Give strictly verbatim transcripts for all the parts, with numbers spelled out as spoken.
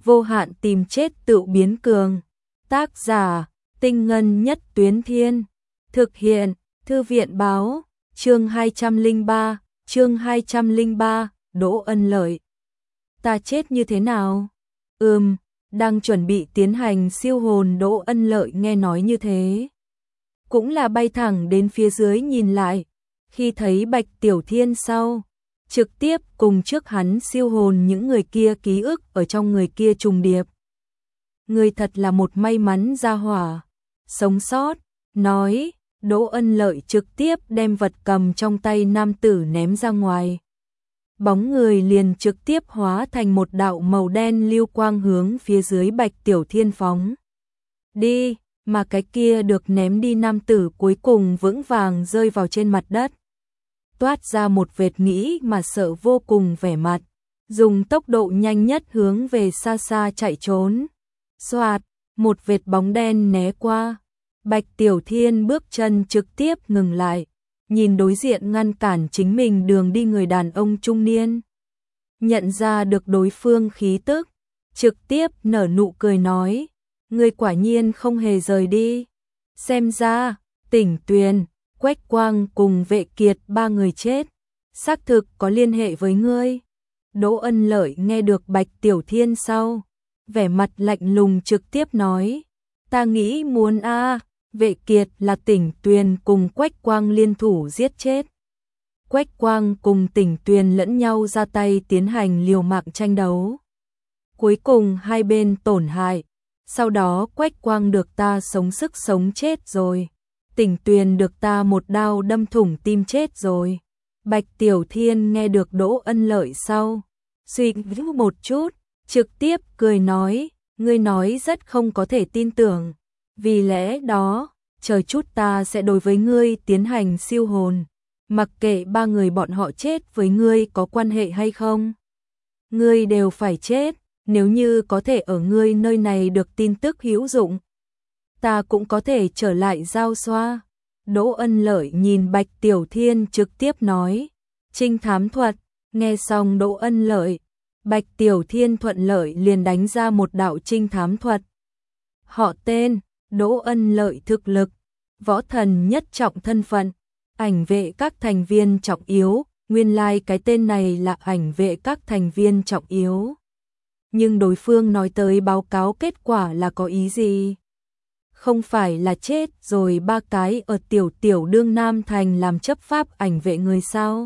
vô hạn tìm chết tự biến cường. Tác giả, Tinh Ngân Nhất Tuyến Thiên. Thực hiện, Thư viện báo, chương hai trăm lẻ ba, chương hai trăm lẻ ba, Đỗ Ân Lợi. Ta chết như thế nào? Ừm, đang chuẩn bị tiến hành siêu hồn. Đỗ Ân Lợi nghe nói như thế, cũng là bay thẳng đến phía dưới nhìn lại, khi thấy Bạch Tiểu Thiên sau, trực tiếp cùng trước hắn siêu hồn những người kia ký ức ở trong người kia trùng điệp. Người thật là một may mắn gia hỏa, sống sót, nói. Đỗ Ân Lợi trực tiếp đem vật cầm trong tay nam tử ném ra ngoài. Bóng người liền trực tiếp hóa thành một đạo màu đen lưu quang hướng phía dưới Bạch Tiểu Thiên phóng đi, mà cái kia được ném đi nam tử cuối cùng vững vàng rơi vào trên mặt đất. Toát ra một vệt nghĩ mà sợ vô cùng vẻ mặt, dùng tốc độ nhanh nhất hướng về xa xa chạy trốn. Xoạt, một vệt bóng đen né qua. Bạch Tiểu Thiên bước chân trực tiếp ngừng lại, nhìn đối diện ngăn cản chính mình đường đi người đàn ông trung niên. Nhận ra được đối phương khí tức, trực tiếp nở nụ cười nói, người quả nhiên không hề rời đi. Xem ra, Tỉnh Tuyền, Quách Quang cùng Vệ Kiệt ba người chết, xác thực có liên hệ với ngươi. Đỗ Ân Lợi nghe được Bạch Tiểu Thiên sau, vẻ mặt lạnh lùng trực tiếp nói, ta nghĩ muốn a Vệ Kiệt là Tỉnh Tuyền cùng Quách Quang liên thủ giết chết. Quách Quang cùng Tỉnh Tuyền lẫn nhau ra tay tiến hành liều mạng tranh đấu. Cuối cùng hai bên tổn hại, sau đó Quách Quang được ta sống sức sống chết rồi. Tỉnh Tuyền được ta một đao đâm thủng tim chết rồi. Bạch Tiểu Thiên nghe được Đỗ Ân Lợi sau, suy nghĩ một chút, trực tiếp cười nói, ngươi nói rất không có thể tin tưởng. Vì lẽ đó, chờ chút ta sẽ đối với ngươi tiến hành siêu hồn, mặc kệ ba người bọn họ chết với ngươi có quan hệ hay không. Ngươi đều phải chết, nếu như có thể ở ngươi nơi này được tin tức hữu dụng, ta cũng có thể trở lại giao xoa. Đỗ Ân Lợi nhìn Bạch Tiểu Thiên trực tiếp nói, trinh thám thuật. Nghe xong Đỗ Ân Lợi, Bạch Tiểu Thiên thuận lợi liền đánh ra một đạo trinh thám thuật. Họ tên, Đỗ Ân Lợi thực lực, võ thần nhất trọng thân phận, ảnh vệ các thành viên trọng yếu, nguyên lai like cái tên này là ảnh vệ các thành viên trọng yếu. Nhưng đối phương nói tới báo cáo kết quả là có ý gì? Không phải là chết rồi ba cái ở tiểu tiểu đương Nam Thành làm chấp pháp ảnh vệ người sao?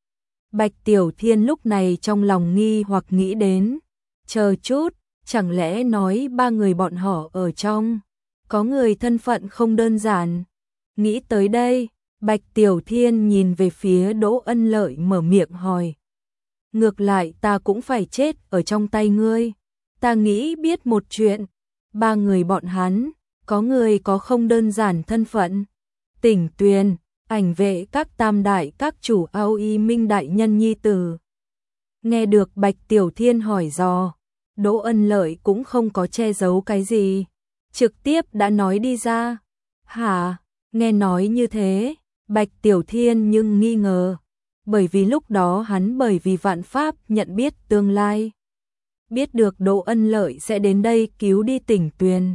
Bạch Tiểu Thiên lúc này trong lòng nghi hoặc nghĩ đến, chờ chút, chẳng lẽ nói ba người bọn họ ở trong có người thân phận không đơn giản. Nghĩ tới đây, Bạch Tiểu Thiên nhìn về phía Đỗ Ân Lợi mở miệng hỏi, ngược lại ta cũng phải chết ở trong tay ngươi. Ta nghĩ biết một chuyện, ba người bọn hắn, có người có không đơn giản thân phận. Tỉnh Tuyền, ảnh vệ các tam đại các chủ Ao Y Minh đại nhân nhi tử. Nghe được Bạch Tiểu Thiên hỏi dò, Đỗ Ân Lợi cũng không có che giấu cái gì, trực tiếp đã nói đi ra. Hả? Nghe nói như thế, Bạch Tiểu Thiên nhưng nghi ngờ, bởi vì lúc đó hắn bởi vì vạn pháp nhận biết tương lai, biết được Đỗ Ân Lợi sẽ đến đây cứu đi Tỉnh Tuyền.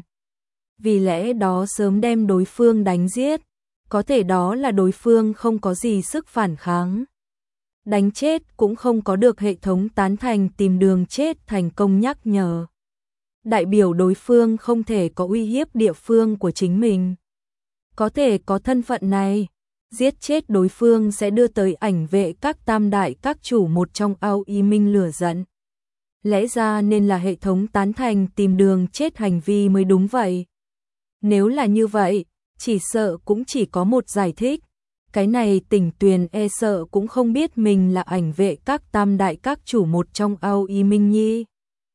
Vì lẽ đó sớm đem đối phương đánh giết, có thể đó là đối phương không có gì sức phản kháng. Đánh chết cũng không có được hệ thống tán thành tìm đường chết thành công nhắc nhở. Đại biểu đối phương không thể có uy hiếp địa phương của chính mình. Có thể có thân phận này, giết chết đối phương sẽ đưa tới ảnh vệ các tam đại các chủ một trong Ao Y Minh lửa giận. Lẽ ra nên là hệ thống tán thành tìm đường chết hành vi mới đúng vậy. Nếu là như vậy, chỉ sợ cũng chỉ có một giải thích. Cái này Tỉnh Tuyền e sợ cũng không biết mình là ảnh vệ các tam đại các chủ một trong Ao Y Minh nhi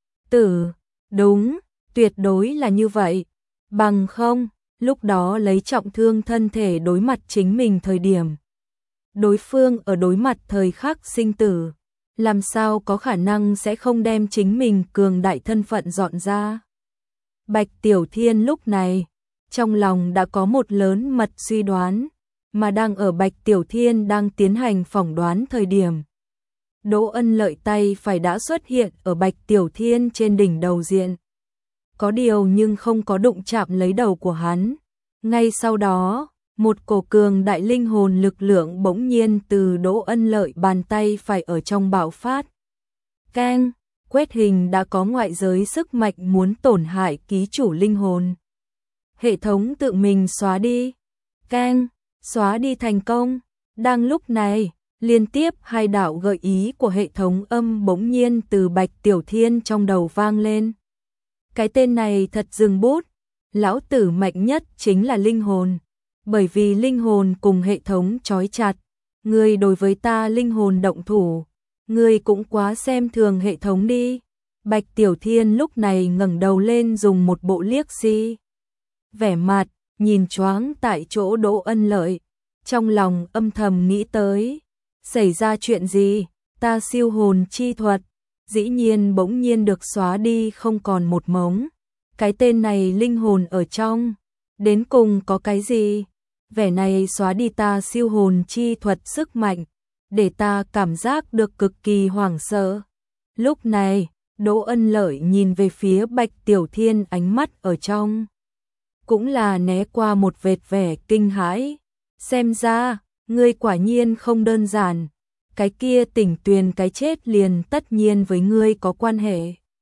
tử. Đúng, tuyệt đối là như vậy. Bằng không, lúc đó lấy trọng thương thân thể đối mặt chính mình thời điểm, đối phương ở đối mặt thời khắc sinh tử, làm sao có khả năng sẽ không đem chính mình cường đại thân phận dọn ra. Bạch Tiểu Thiên lúc này, trong lòng đã có một lớn mật suy đoán, mà đang ở Bạch Tiểu Thiên đang tiến hành phỏng đoán thời điểm. Đỗ Ân Lợi tay phải đã xuất hiện ở Bạch Tiểu Thiên trên đỉnh đầu diện. Có điều nhưng không có đụng chạm lấy đầu của hắn. Ngay sau đó, một cổ cường đại linh hồn lực lượng bỗng nhiên từ Đỗ Ân Lợi bàn tay phải ở trong bạo phát. Keng, quét hình đã có ngoại giới sức mạnh muốn tổn hại ký chủ linh hồn. Hệ thống tự mình xóa đi. Keng, xóa đi thành công. Đang lúc này, liên tiếp hai đạo gợi ý của hệ thống âm bỗng nhiên từ Bạch Tiểu Thiên trong đầu vang lên. Cái tên này thật dừng bút. Lão tử mạnh nhất chính là linh hồn. Bởi vì linh hồn cùng hệ thống trói chặt. Ngươi đối với ta linh hồn động thủ. Ngươi cũng quá xem thường hệ thống đi. Bạch Tiểu Thiên lúc này ngẩng đầu lên dùng một bộ liếc si. Vẻ mặt, nhìn choáng tại chỗ Đỗ Ân Lợi. Trong lòng âm thầm nghĩ tới. Xảy ra chuyện gì? Ta siêu hồn chi thuật. Dĩ nhiên bỗng nhiên được xóa đi không còn một mống. Cái tên này linh hồn ở trong. Đến cùng có cái gì? Vẻ này xóa đi ta siêu hồn chi thuật sức mạnh. Để ta cảm giác được cực kỳ hoảng sợ. Lúc này, Đỗ Ân Lợi nhìn về phía Bạch Tiểu Thiên ánh mắt ở trong. Cũng là né qua một vệt vẻ kinh hãi. Xem ra, ngươi quả nhiên không đơn giản. Cái kia Tỉnh Tuyền cái chết liền tất nhiên với ngươi có quan hệ.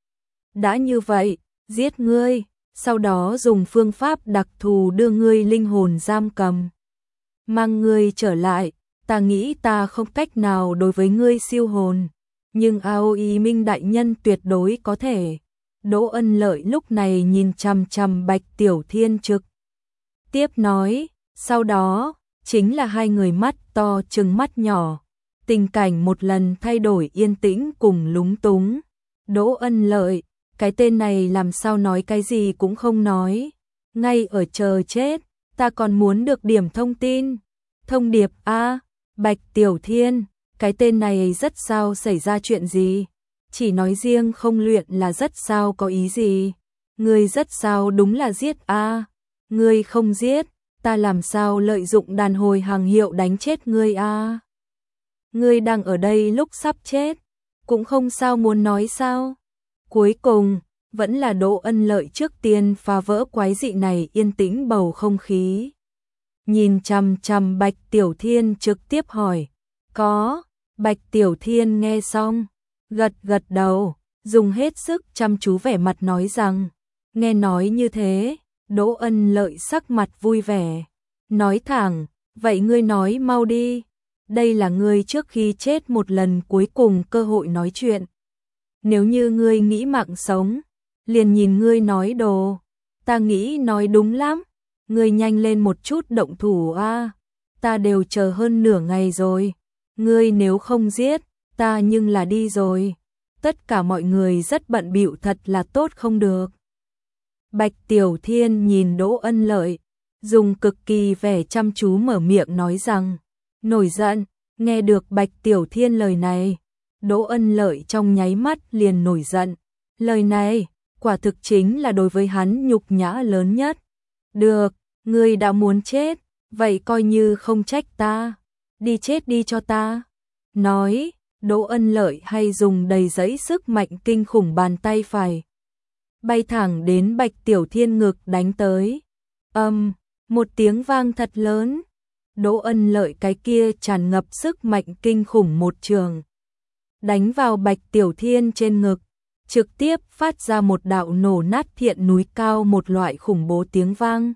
Đã như vậy, giết ngươi, sau đó dùng phương pháp đặc thù đưa ngươi linh hồn giam cầm. Mang ngươi trở lại, ta nghĩ ta không cách nào đối với ngươi siêu hồn. Nhưng Aoi Minh đại nhân tuyệt đối có thể. Đỗ Ân Lợi lúc này nhìn chằm chằm Bạch Tiểu Thiên trực. Tiếp nói, sau đó, chính là hai người mắt to trừng mắt nhỏ. Tình cảnh một lần thay đổi yên tĩnh cùng lúng túng. Đỗ Ân Lợi, cái tên này làm sao nói cái gì cũng không nói. Ngay ở chờ chết, ta còn muốn được điểm thông tin. Thông điệp A, Bạch Tiểu Thiên, cái tên này rất sao xảy ra chuyện gì? Chỉ nói riêng không luyện là rất sao có ý gì? Ngươi rất sao đúng là giết A. Ngươi không giết, ta làm sao lợi dụng đàn hồi hàng hiệu đánh chết ngươi A. Ngươi đang ở đây lúc sắp chết, cũng không sao muốn nói sao. Cuối cùng, vẫn là Đỗ Ân Lợi trước tiên phá vỡ quái dị này yên tĩnh bầu không khí. Nhìn chằm chằm Bạch Tiểu Thiên trực tiếp hỏi. Có, Bạch Tiểu Thiên nghe xong, gật gật đầu, dùng hết sức chăm chú vẻ mặt nói rằng. Nghe nói như thế, Đỗ Ân Lợi sắc mặt vui vẻ. Nói thẳng, vậy ngươi nói mau đi. Đây là ngươi trước khi chết một lần cuối cùng cơ hội nói chuyện. Nếu như ngươi nghĩ mạng sống, liền nhìn ngươi nói đồ. Ta nghĩ nói đúng lắm. Ngươi nhanh lên một chút động thủ a. Ta đều chờ hơn nửa ngày rồi. Ngươi nếu không giết, ta nhưng là đi rồi. Tất cả mọi người rất bận bịu thật là tốt không được. Bạch Tiểu Thiên nhìn Đỗ Ân Lợi, dùng cực kỳ vẻ chăm chú mở miệng nói rằng. Nổi giận, nghe được Bạch Tiểu Thiên lời này, Đỗ Ân Lợi trong nháy mắt liền nổi giận. Lời này, quả thực chính là đối với hắn nhục nhã lớn nhất. Được, ngươi đã muốn chết, vậy coi như không trách ta. Đi chết đi cho ta. Nói, Đỗ Ân Lợi hay dùng đầy dẫy sức mạnh kinh khủng bàn tay phải. Bay thẳng đến Bạch Tiểu Thiên ngực đánh tới. Âm, um, một tiếng vang thật lớn. Đỗ Ân Lợi cái kia tràn ngập sức mạnh kinh khủng một trường. Đánh vào Bạch Tiểu Thiên trên ngực, trực tiếp phát ra một đạo nổ nát thiện núi cao một loại khủng bố tiếng vang.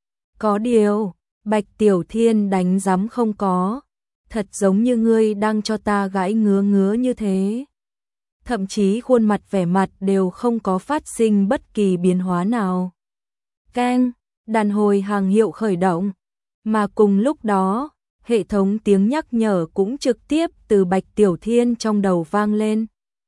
Có điều, Bạch Tiểu Thiên đánh rắm không có, thật giống như ngươi đang cho ta gãi ngứa ngứa như thế. Thậm chí khuôn mặt vẻ mặt đều không có phát sinh bất kỳ biến hóa nào. Keng, đàn hồi hàng hiệu khởi động. Mà cùng lúc đó, hệ thống tiếng nhắc nhở cũng trực tiếp từ Bạch Tiểu Thiên trong đầu vang lên.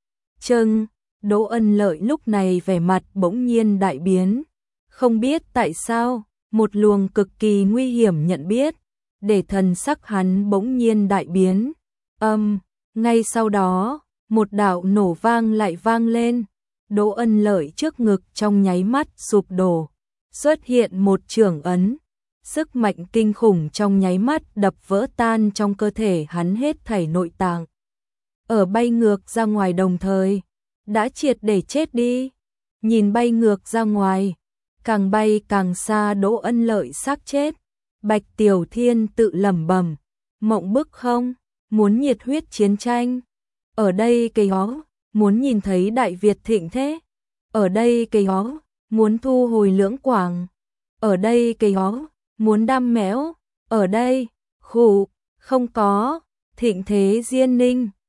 Chừng, Đỗ Ân Lợi lúc này vẻ mặt bỗng nhiên đại biến. Không biết tại sao, một luồng cực kỳ nguy hiểm nhận biết, để thần sắc hắn bỗng nhiên đại biến. Âm, um, ngay sau đó, một đạo nổ vang lại vang lên. Đỗ Ân Lợi trước ngực trong nháy mắt sụp đổ, xuất hiện một chưởng ấn. Sức mạnh kinh khủng trong nháy mắt đập vỡ tan trong cơ thể hắn hết thảy nội tạng. ở bay ngược ra ngoài đồng thời, đã triệt để chết đi. Nhìn bay ngược ra ngoài, càng bay càng xa Đỗ Ân Lợi xác chết. Bạch Tiểu Thiên tự lẩm bẩm, mộng bức không, muốn nhiệt huyết chiến tranh. Ở đây cây hó, muốn nhìn thấy Đại Việt thịnh thế. Ở đây cây hó, muốn thu hồi Lưỡng Quảng. Ở đây cây hó, muốn đam méo. Ở đây, khủ, không có, thịnh thế Diên Ninh.